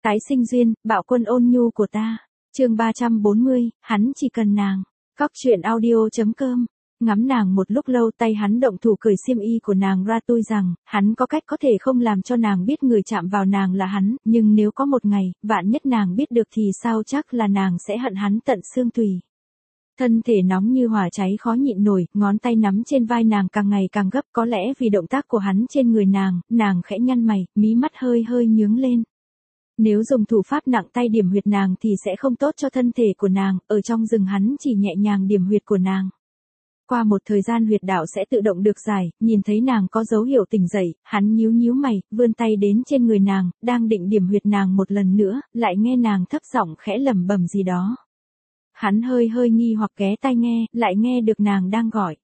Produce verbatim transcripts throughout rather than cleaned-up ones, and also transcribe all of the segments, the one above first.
Tái sinh duyên, bạo quân ôn nhu của ta. Chương ba trăm bốn mươi, hắn chỉ cần nàng. Cóc truyện audio.com. Ngắm nàng một lúc lâu, tay hắn động thủ cởi xiêm y của nàng ra, tôi rằng, hắn có cách có thể không làm cho nàng biết người chạm vào nàng là hắn, nhưng nếu có một ngày, vạn nhất nàng biết được thì sao, chắc là nàng sẽ hận hắn tận xương tùy. Thân thể nóng như hỏa cháy khó nhịn nổi, ngón tay nắm trên vai nàng càng ngày càng gấp, có lẽ vì động tác của hắn trên người nàng, nàng khẽ nhăn mày, mí mắt hơi hơi nhướng lên. Nếu dùng thủ pháp nặng tay điểm huyệt nàng thì sẽ không tốt cho thân thể của nàng, ở trong rừng hắn chỉ nhẹ nhàng điểm huyệt của nàng. Qua một thời gian huyệt đạo sẽ tự động được giải, nhìn thấy nàng có dấu hiệu tỉnh dậy, hắn nhíu nhíu mày, vươn tay đến trên người nàng, đang định điểm huyệt nàng một lần nữa, lại nghe nàng thấp giọng khẽ lẩm bẩm gì đó. Hắn hơi hơi nghi hoặc ghé tai nghe, lại nghe được nàng đang gọi.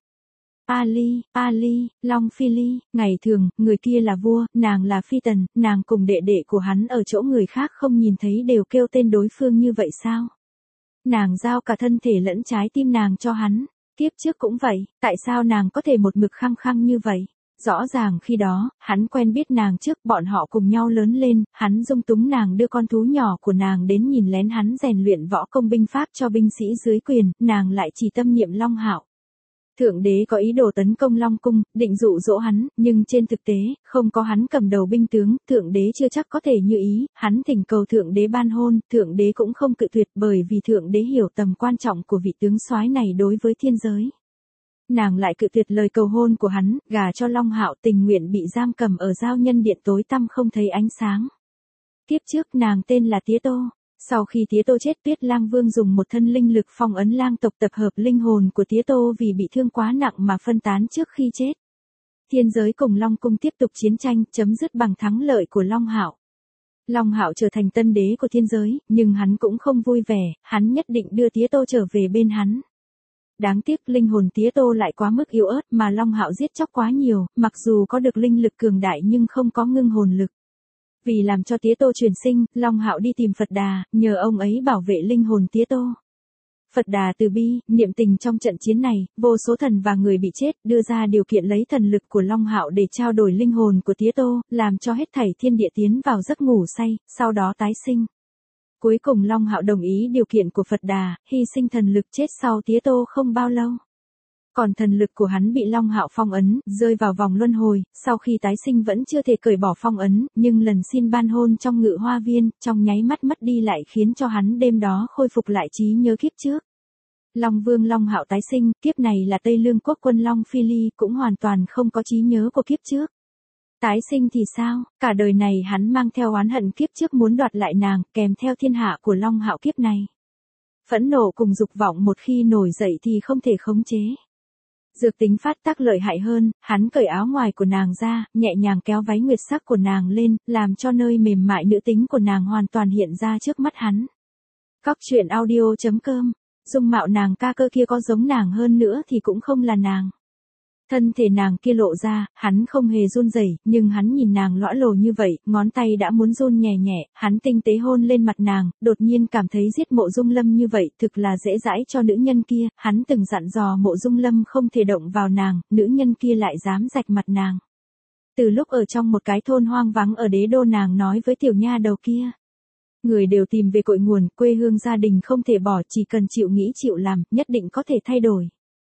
Ali, Ali, Long Phi Ly, ngày thường, người kia là vua, nàng là phi tần, nàng cùng đệ đệ của hắn ở chỗ người khác không nhìn thấy đều kêu tên đối phương như vậy sao? Nàng giao cả thân thể lẫn trái tim nàng cho hắn, kiếp trước cũng vậy, tại sao nàng có thể một mực khăng khăng như vậy? Rõ ràng khi đó, hắn quen biết nàng trước, bọn họ cùng nhau lớn lên, hắn dung túng nàng đưa con thú nhỏ của nàng đến nhìn lén hắn rèn luyện võ công binh pháp cho binh sĩ dưới quyền, nàng lại chỉ tâm niệm Long Hạo. Thượng đế có ý đồ tấn công Long Cung, định dụ dỗ hắn, nhưng trên thực tế, không có hắn cầm đầu binh tướng, thượng đế chưa chắc có thể như ý, hắn thỉnh cầu thượng đế ban hôn, thượng đế cũng không cự tuyệt bởi vì thượng đế hiểu tầm quan trọng của vị tướng soái này đối với thiên giới. Nàng lại cự tuyệt lời cầu hôn của hắn, gả cho Long Hạo, tình nguyện bị giam cầm ở giao nhân điện tối tăm không thấy ánh sáng. Kiếp trước nàng tên là Tía Tô. Sau khi Tía Tô chết, Tuyết Lang Vương dùng một thân linh lực phong ấn lang tộc, tập hợp linh hồn của Tía Tô vì bị thương quá nặng mà phân tán trước khi chết. Thiên giới cùng Long Cung tiếp tục chiến tranh, chấm dứt bằng thắng lợi của Long Hạo. Long Hạo trở thành tân đế của thiên giới, nhưng hắn cũng không vui vẻ, hắn nhất định đưa Tía Tô trở về bên hắn. Đáng tiếc linh hồn Tía Tô lại quá mức yếu ớt mà Long Hạo giết chóc quá nhiều, mặc dù có được linh lực cường đại nhưng không có ngưng hồn lực. Vì làm cho Tía Tô truyền sinh, Long Hạo đi tìm Phật Đà, nhờ ông ấy bảo vệ linh hồn Tía Tô. Phật Đà từ bi, niệm tình trong trận chiến này, vô số thần và người bị chết, đưa ra điều kiện lấy thần lực của Long Hạo để trao đổi linh hồn của Tía Tô, làm cho hết thảy thiên địa tiến vào giấc ngủ say, sau đó tái sinh. Cuối cùng Long Hạo đồng ý điều kiện của Phật Đà, hy sinh thần lực chết sau Tía Tô không bao lâu. Còn thần lực của hắn bị Long Hạo phong ấn, rơi vào vòng luân hồi, sau khi tái sinh vẫn chưa thể cởi bỏ phong ấn, nhưng lần xin ban hôn trong Ngự Hoa Viên, trong nháy mắt mất đi lại khiến cho hắn đêm đó khôi phục lại trí nhớ kiếp trước. Long Vương Long Hạo tái sinh, kiếp này là Tây Lương quốc quân Long Phi Ly, cũng hoàn toàn không có trí nhớ của kiếp trước. Tái sinh thì sao, cả đời này hắn mang theo oán hận kiếp trước muốn đoạt lại nàng, kèm theo thiên hạ của Long Hạo kiếp này. Phẫn nộ cùng dục vọng một khi nổi dậy thì không thể khống chế. Dược tính phát tác lợi hại hơn, hắn cởi áo ngoài của nàng ra, nhẹ nhàng kéo váy nguyệt sắc của nàng lên, làm cho nơi mềm mại nữ tính của nàng hoàn toàn hiện ra trước mắt hắn. Cóc truyện audio.com. Dung mạo nàng ca cơ kia có giống nàng hơn nữa thì cũng không là nàng. Thân thể nàng kia lộ ra, hắn không hề run rẩy, nhưng hắn nhìn nàng lõa lồ như vậy, ngón tay đã muốn run nhẹ nhẹ, hắn tinh tế hôn lên mặt nàng, đột nhiên cảm thấy giết Mộ Dung Lâm như vậy, thực là dễ dãi cho nữ nhân kia, hắn từng dặn dò Mộ Dung Lâm không thể động vào nàng, nữ nhân kia lại dám rạch mặt nàng. Từ lúc ở trong một cái thôn hoang vắng ở đế đô, nàng nói với tiểu nha đầu kia. Người đều tìm về cội nguồn, quê hương gia đình không thể bỏ, chỉ cần chịu nghĩ chịu làm, nhất định có thể thay đổi.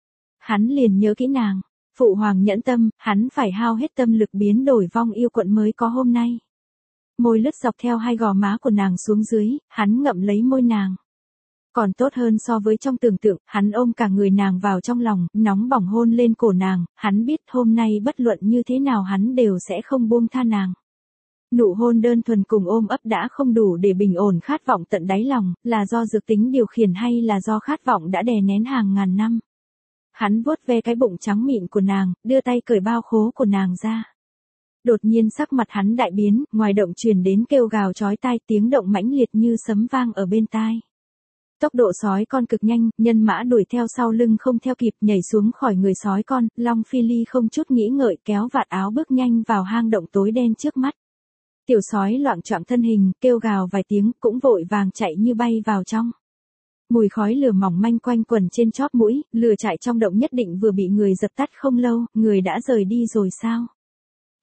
Hắn liền nhớ kỹ nàng. Phụ hoàng nhẫn tâm, hắn phải hao hết tâm lực biến đổi vong yêu quận mới có hôm nay. Môi lướt dọc theo hai gò má của nàng xuống dưới, hắn ngậm lấy môi nàng. Còn tốt hơn so với trong tưởng tượng, hắn ôm cả người nàng vào trong lòng, nóng bỏng hôn lên cổ nàng, hắn biết hôm nay bất luận như thế nào hắn đều sẽ không buông tha nàng. Nụ hôn đơn thuần cùng ôm ấp đã không đủ để bình ổn khát vọng tận đáy lòng, là do dược tính điều khiển hay là do khát vọng đã đè nén hàng ngàn năm. Hắn vuốt ve cái bụng trắng mịn của nàng, đưa tay cởi bao khố của nàng ra. Đột nhiên sắc mặt hắn đại biến, ngoài động truyền đến kêu gào chói tai, tiếng động mãnh liệt như sấm vang ở bên tai. Tốc độ sói con cực nhanh, nhân mã đuổi theo sau lưng không theo kịp, nhảy xuống khỏi người sói con, Long Phi Ly không chút nghĩ ngợi kéo vạt áo bước nhanh vào hang động tối đen trước mắt. Tiểu sói loạng choạng thân hình, kêu gào vài tiếng, cũng vội vàng chạy như bay vào trong. Mùi khói lửa mỏng manh quanh quẩn trên chóp mũi, lửa trại trong động nhất định vừa bị người dập tắt không lâu, người đã rời đi rồi sao?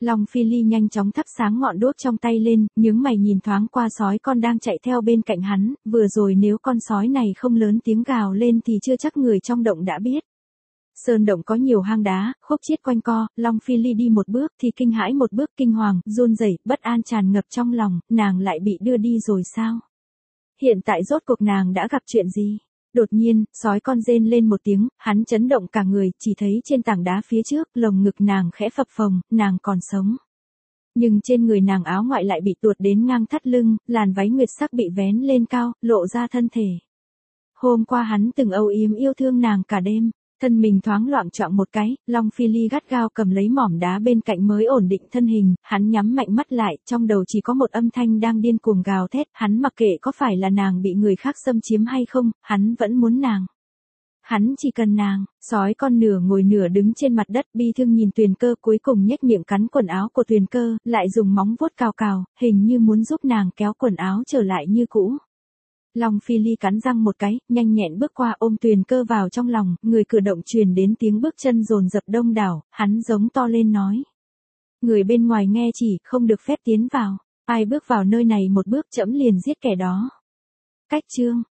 Long Phi Ly nhanh chóng thắp sáng ngọn đuốc trong tay lên, nhướng mày nhìn thoáng qua sói con đang chạy theo bên cạnh hắn, vừa rồi nếu con sói này không lớn tiếng gào lên thì chưa chắc người trong động đã biết. Sơn động có nhiều hang đá, khúc chiết quanh co, Long Phi Ly đi một bước thì kinh hãi một bước, kinh hoàng, run rẩy, bất an tràn ngập trong lòng, nàng lại bị đưa đi rồi sao? Hiện tại rốt cuộc nàng đã gặp chuyện gì? Đột nhiên, sói con rên lên một tiếng, hắn chấn động cả người, chỉ thấy trên tảng đá phía trước, lồng ngực nàng khẽ phập phồng, nàng còn sống. Nhưng trên người nàng áo ngoại lại bị tuột đến ngang thắt lưng, làn váy nguyệt sắc bị vén lên cao, lộ ra thân thể. Hôm qua hắn từng âu yếm yêu thương nàng cả đêm, thân mình thoáng loạng choạng một cái, Long Phi Ly gắt gao cầm lấy mỏm đá bên cạnh mới ổn định thân hình, hắn nhắm mạnh mắt lại, trong đầu chỉ có một âm thanh đang điên cuồng gào thét, hắn mặc kệ có phải là nàng bị người khác xâm chiếm hay không, hắn vẫn muốn nàng. Hắn chỉ cần nàng. Sói con nửa ngồi nửa đứng trên mặt đất, bi thương nhìn Tuyền Cơ, cuối cùng nhếch miệng cắn quần áo của Tuyền Cơ, lại dùng móng vuốt cào cào, hình như muốn giúp nàng kéo quần áo trở lại như cũ. Long Phi Ly cắn răng một cái, nhanh nhẹn bước qua ôm Tuyền Cơ vào trong lòng, người cửa động truyền đến tiếng bước chân dồn dập đông đảo, hắn giống to lên nói. Người bên ngoài nghe chỉ, không được phép tiến vào, ai bước vào nơi này một bước trẫm liền giết kẻ đó. Cách chương